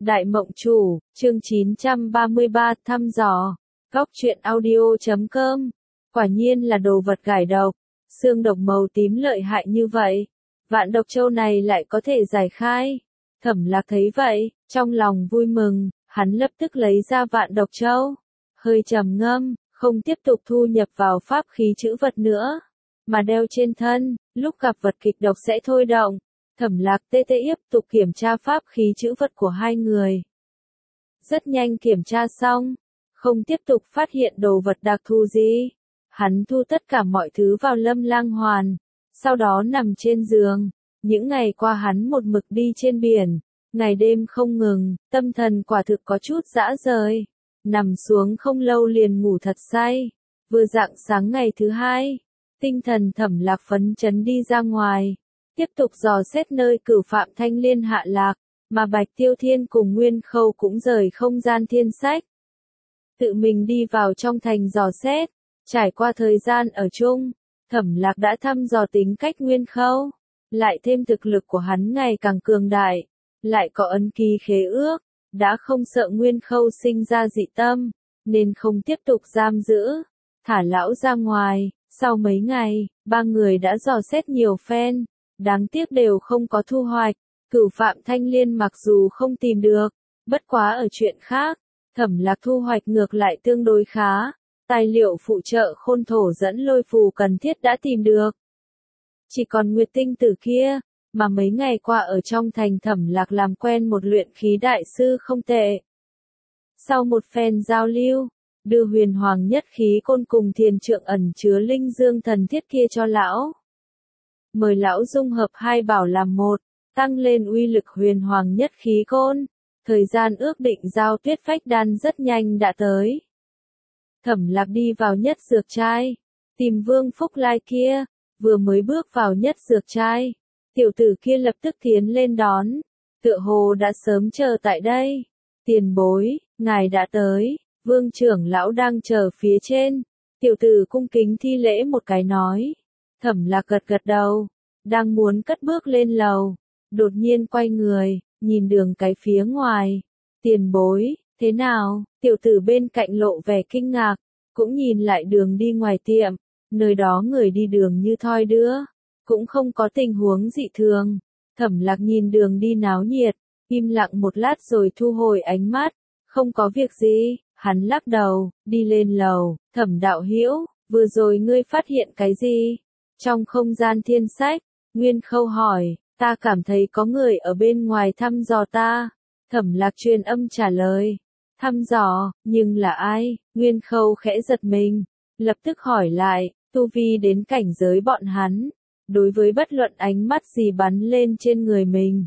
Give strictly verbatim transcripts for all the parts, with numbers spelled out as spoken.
Đại Mộng Chủ, chương chín trăm ba mươi ba, thăm dò. Góc truyện audio chấm com. Quả nhiên là đồ vật gải độc. Xương độc màu tím lợi hại như vậy. Vạn độc châu này lại có thể giải khai. Thẩm Lạc thấy vậy, trong lòng vui mừng, hắn lập tức lấy ra vạn độc châu. Hơi trầm ngâm, không tiếp tục thu nhập vào pháp khí chữ vật nữa. Mà đeo trên thân, lúc gặp vật kịch độc sẽ thôi động. Thẩm Lạc tê tê tiếp tục kiểm tra pháp khí chữ vật của hai người. Rất nhanh kiểm tra xong, không tiếp tục phát hiện đồ vật đặc thù gì. Hắn thu tất cả mọi thứ vào lâm lang hoàn, sau đó nằm trên giường. Những ngày qua hắn một mực đi trên biển, ngày đêm không ngừng, tâm thần quả thực có chút dã rời. Nằm xuống không lâu liền ngủ thật say. Vừa rạng sáng ngày thứ hai, tinh thần Thẩm Lạc phấn chấn đi ra ngoài. Tiếp tục dò xét nơi Cửu Phạm Thanh Liên hạ lạc, mà Bạch Tiêu Thiên cùng Nguyên Khâu cũng rời không gian thiên sách. Tự mình đi vào trong thành dò xét, trải qua thời gian ở chung, Thẩm Lạc đã thăm dò tính cách Nguyên Khâu, lại thêm thực lực của hắn ngày càng cường đại, lại có ấn ký khế ước, đã không sợ Nguyên Khâu sinh ra dị tâm, nên không tiếp tục giam giữ, thả lão ra ngoài. Sau mấy ngày, ba người đã dò xét nhiều phen. Đáng tiếc đều không có thu hoạch. Cửu Phạm Thanh Liên mặc dù không tìm được, bất quá ở chuyện khác, Thẩm Lạc thu hoạch ngược lại tương đối khá. Tài liệu phụ trợ khôn thổ dẫn lôi phù cần thiết đã tìm được. Chỉ còn Nguyệt Tinh Tử kia, mà mấy ngày qua ở trong thành Thẩm Lạc làm quen một luyện khí đại sư không tệ. Sau một phen giao lưu, đưa huyền hoàng nhất khí côn cùng thiền trượng ẩn chứa linh dương thần thiết kia cho lão. Mời lão dung hợp hai bảo làm một, tăng lên uy lực huyền hoàng nhất khí côn. Thời gian ước định giao tuyết phách đan rất nhanh đã tới. Thẩm Lạc đi vào nhất dược trai, tìm Vương Phúc Lai kia, vừa mới bước vào nhất dược trai. Tiểu tử kia lập tức tiến lên đón, tựa hồ đã sớm chờ tại đây. Tiền bối, ngài đã tới, Vương trưởng lão đang chờ phía trên. Tiểu tử cung kính thi lễ một cái nói. Thẩm Lạc gật gật đầu, đang muốn cất bước lên lầu, đột nhiên quay người, nhìn đường cái phía ngoài. Tiền bối, thế nào? Tiểu tử bên cạnh lộ vẻ kinh ngạc, cũng nhìn lại đường đi ngoài tiệm, nơi đó người đi đường như thoi đưa, cũng không có tình huống dị thường. Thẩm Lạc nhìn đường đi náo nhiệt, im lặng một lát rồi thu hồi ánh mắt, không có việc gì, hắn lắc đầu, đi lên lầu. Thẩm đạo hữu, vừa rồi ngươi phát hiện cái gì? Trong không gian thiên sách, Nguyên Khâu hỏi, ta cảm thấy có người ở bên ngoài thăm dò ta. Thẩm Lạc truyền âm trả lời, thăm dò, nhưng là ai? Nguyên Khâu khẽ giật mình, lập tức hỏi lại, tu vi đến cảnh giới bọn hắn, đối với bất luận ánh mắt gì bắn lên trên người mình,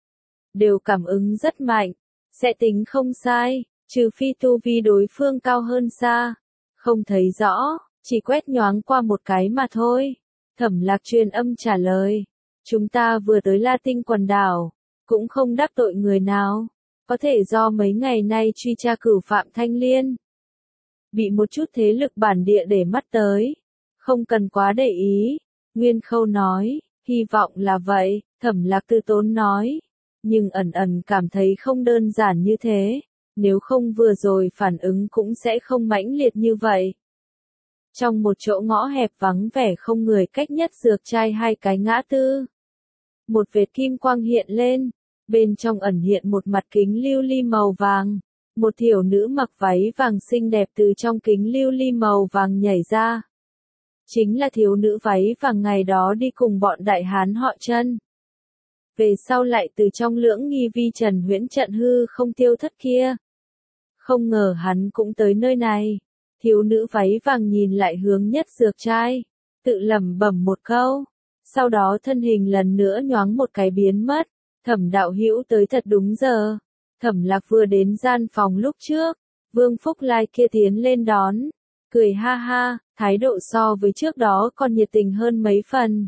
đều cảm ứng rất mạnh, sẽ tính không sai, trừ phi tu vi đối phương cao hơn xa, không thấy rõ, chỉ quét nhoáng qua một cái mà thôi. Thẩm Lạc truyền âm trả lời, chúng ta vừa tới La Tinh quần đảo, cũng không đắc tội người nào, có thể do mấy ngày nay truy tra Cửu Phạm Thanh Liên. Bị một chút thế lực bản địa để mắt tới, không cần quá để ý, Nguyên Khâu nói, hy vọng là vậy. Thẩm Lạc từ tốn nói, nhưng ẩn ẩn cảm thấy không đơn giản như thế, nếu không vừa rồi phản ứng cũng sẽ không mãnh liệt như vậy. Trong một chỗ ngõ hẹp vắng vẻ không người cách nhất dược trai hai cái ngã tư. Một vệt kim quang hiện lên, bên trong ẩn hiện một mặt kính lưu ly màu vàng. Một thiểu nữ mặc váy vàng xinh đẹp từ trong kính lưu ly màu vàng nhảy ra. Chính là thiếu nữ váy vàng ngày đó đi cùng bọn đại hán họ Chân. Về sau lại từ trong lưỡng nghi vi trần huyễn trận hư không tiêu thất kia. Không ngờ hắn cũng tới nơi này. Thiếu nữ váy vàng nhìn lại hướng nhất dược trai, tự lẩm bẩm một câu, sau đó thân hình lần nữa nhoáng một cái biến mất. Thẩm đạo hữu tới thật đúng giờ. Thẩm Lạc vừa đến gian phòng lúc trước, Vương Phúc Lai kia tiến lên đón, cười ha ha, thái độ so với trước đó còn nhiệt tình hơn mấy phần.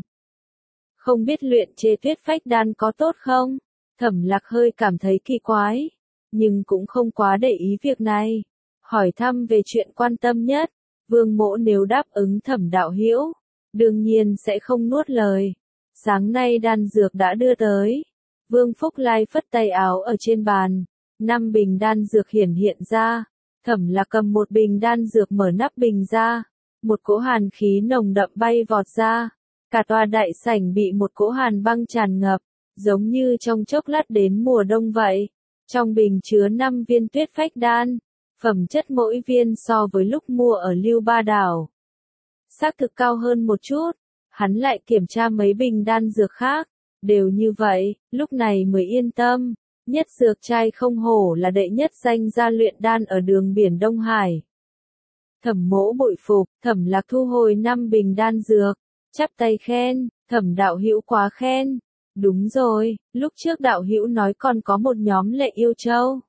Không biết luyện chế tuyết phách đan có tốt không? Thẩm Lạc hơi cảm thấy kỳ quái, nhưng cũng không quá để ý việc này. Hỏi thăm về chuyện quan tâm nhất, Vương Mỗ nếu đáp ứng Thẩm đạo hữu, đương nhiên sẽ không nuốt lời. Sáng nay đan dược đã đưa tới. Vương Phúc Lai phất tay áo ở trên bàn, Năm bình đan dược hiển hiện ra. Thẩm Lạc cầm một bình đan dược mở nắp bình ra. Một cỗ hàn khí nồng đậm bay vọt ra. Cả tòa đại sảnh bị một cỗ hàn băng tràn ngập, giống như trong chốc lát đến mùa đông vậy. Trong bình chứa năm viên tuyết phách đan. Phẩm chất mỗi viên so với lúc mua ở Lưu Ba Đảo xác thực cao hơn một chút. Hắn lại kiểm tra mấy bình đan dược khác, đều như vậy, lúc này mới yên tâm. Nhất Dược Trai không hổ là đệ nhất danh gia luyện đan ở đường biển Đông Hải. Thẩm Mỗ bội phục. Thẩm Lạc thu hồi năm bình đan dược, chắp tay khen, Thẩm đạo hữu quá khen. Đúng rồi, lúc trước đạo hữu nói còn có một nhóm lệ yêu châu.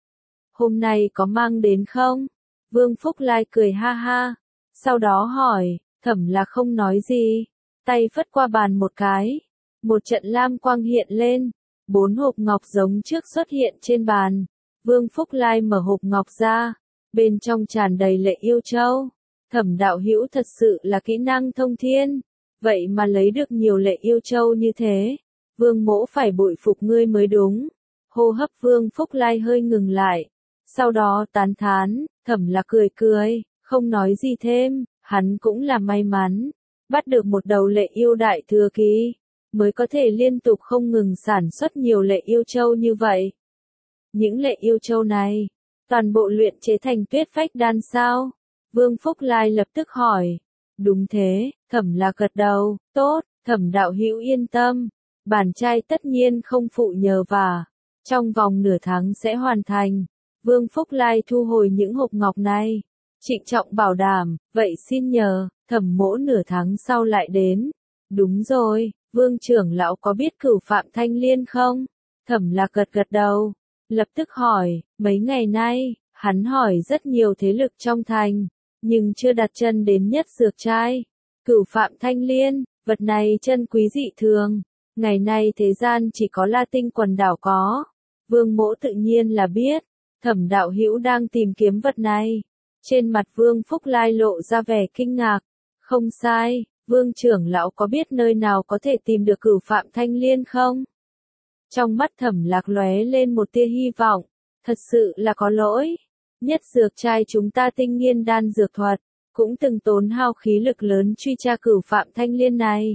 Hôm nay có mang đến không? Vương Phúc Lai cười ha ha. Sau đó hỏi, Thẩm Lạc không nói gì. Tay phất qua bàn một cái. Một trận lam quang hiện lên. Bốn hộp ngọc giống trước xuất hiện trên bàn. Vương Phúc Lai mở hộp ngọc ra. Bên trong tràn đầy lệ yêu châu. Thẩm đạo hữu thật sự là kỹ năng thông thiên. Vậy mà lấy được nhiều lệ yêu châu như thế. Vương Mỗ phải bội phục ngươi mới đúng. Hô hấp Vương Phúc Lai hơi ngừng lại. Sau đó tán thán, Thẩm Lạc cười cười, không nói gì thêm, hắn cũng là may mắn. Bắt được một đầu lệ yêu đại thừa kỳ, mới có thể liên tục không ngừng sản xuất nhiều lệ yêu châu như vậy. Những lệ yêu châu này, toàn bộ luyện chế thành tuyết phách đan sao? Vương Phúc Lai lập tức hỏi. Đúng thế, Thẩm Lạc gật đầu, tốt, Thẩm đạo hữu yên tâm. Bản trai tất nhiên không phụ nhờ vả. Trong vòng nửa tháng sẽ hoàn thành. Vương Phúc Lai thu hồi những hộp ngọc này. Trịnh trọng bảo đảm, vậy xin nhờ, Thẩm Mỗ nửa tháng sau lại đến. Đúng rồi, Vương trưởng lão có biết Cửu Phạm Thanh Liên không? Thẩm Lạc gật gật đầu. Lập tức hỏi, mấy ngày nay, hắn hỏi rất nhiều thế lực trong thành, nhưng chưa đặt chân đến Nhất Dược Trai. Cửu Phạm Thanh Liên, vật này chân quý dị thường. Ngày nay thế gian chỉ có La Tinh quần đảo có. Vương Mỗ tự nhiên là biết. Thẩm đạo hữu đang tìm kiếm vật này. Trên mặt Vương Phúc Lai lộ ra vẻ kinh ngạc. Không sai, Vương trưởng lão có biết nơi nào có thể tìm được Cửu Phạm Thanh Liên không? Trong mắt Thẩm Lạc lóe lên một tia hy vọng. Thật sự là có lỗi. Nhất Dược Trai chúng ta tinh nghiên đan dược thuật, cũng từng tốn hao khí lực lớn truy tra Cửu Phạm Thanh Liên này.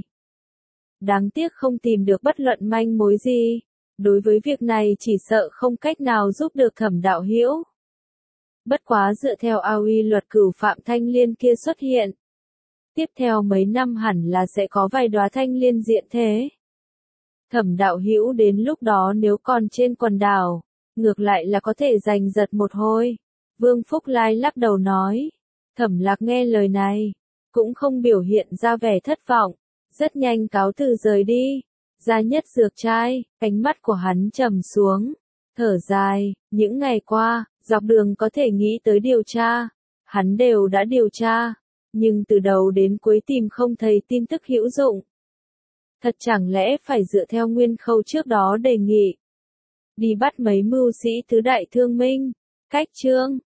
Đáng tiếc không tìm được bất luận manh mối gì. Đối với việc này chỉ sợ không cách nào giúp được Thẩm đạo hữu. Bất quá dựa theo A O I luật Cửu Phạm Thanh Liên kia xuất hiện. Tiếp theo mấy năm hẳn là sẽ có vài đóa thanh liên diện thế. Thẩm đạo hữu đến lúc đó nếu còn trên quần đảo, ngược lại là có thể giành giật một hồi. Vương Phúc Lai lắc đầu nói. Thẩm Lạc nghe lời này, cũng không biểu hiện ra vẻ thất vọng. Rất nhanh cáo từ rời đi. Ra Nhất Dược Trai, ánh mắt của hắn trầm xuống. Thở dài, những ngày qua, dọc đường có thể nghĩ tới điều tra. Hắn đều đã điều tra. Nhưng từ đầu đến cuối tìm không thấy tin tức hữu dụng. Thật chẳng lẽ phải dựa theo nguyên khâu trước đó đề nghị. Đi bắt mấy mưu sĩ tứ đại thương minh. Cách chương.